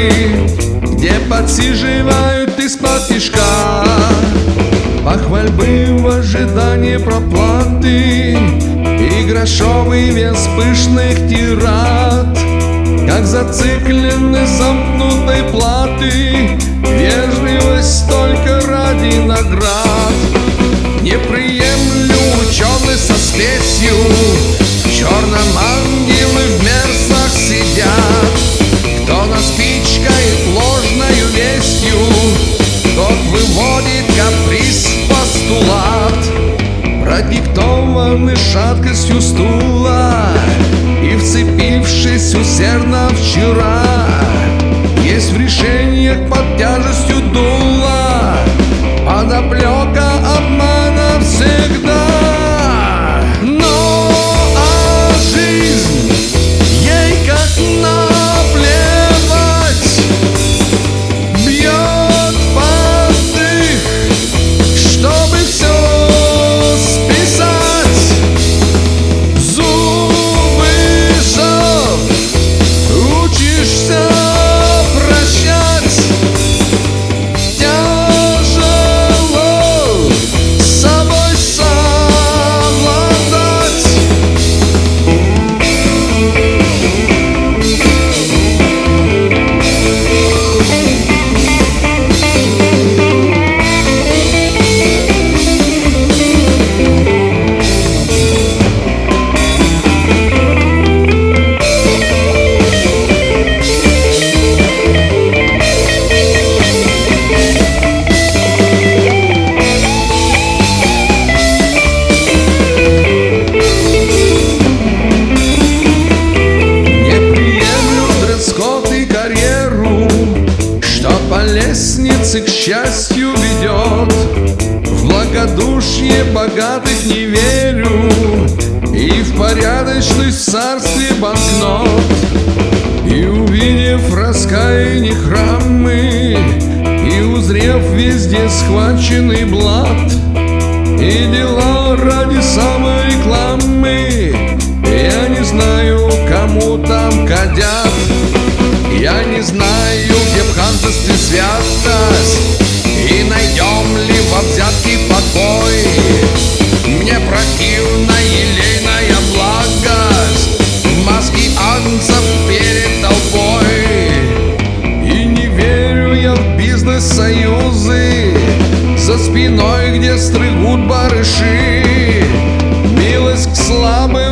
бары, где подсиживают из-под тишка, похвальбы в ожидании проплаты и грошовый вес пышных тирад. Как зациклены замкнутой платы, вежливость только ради наград. Не приемлю ученый со спесью, в черном ангелы в мерзлах сидят. Кто наспичкает ложною вестью, тот выводит каприз постулат, продиктованный шаткостью стула и вцепившись усердно вчера. Есть в решениях под тяжестью дула подоплека обмана всегда. Но жизнь ей как наплевать, бьет под дых, чтобы все списать. Зубы зов, учишься прощать. Тяжело с собой совладать. По лестнице к счастью ведет, в благодушие богатых не верю, и в порядочность в царстве банкнот. И увидев раскаяние храмы, и узрев везде схваченный блат, и дела ради саморекламы, я не знаю, кому там кадят. Я не знаю, где в ханжестве святость, и найдем ли во взятке покой. Мне противна елейная благость в маске ангцев перед толпой. И не верю я в бизнес-союзы, за спиной, где стригут барыши, милость к слабым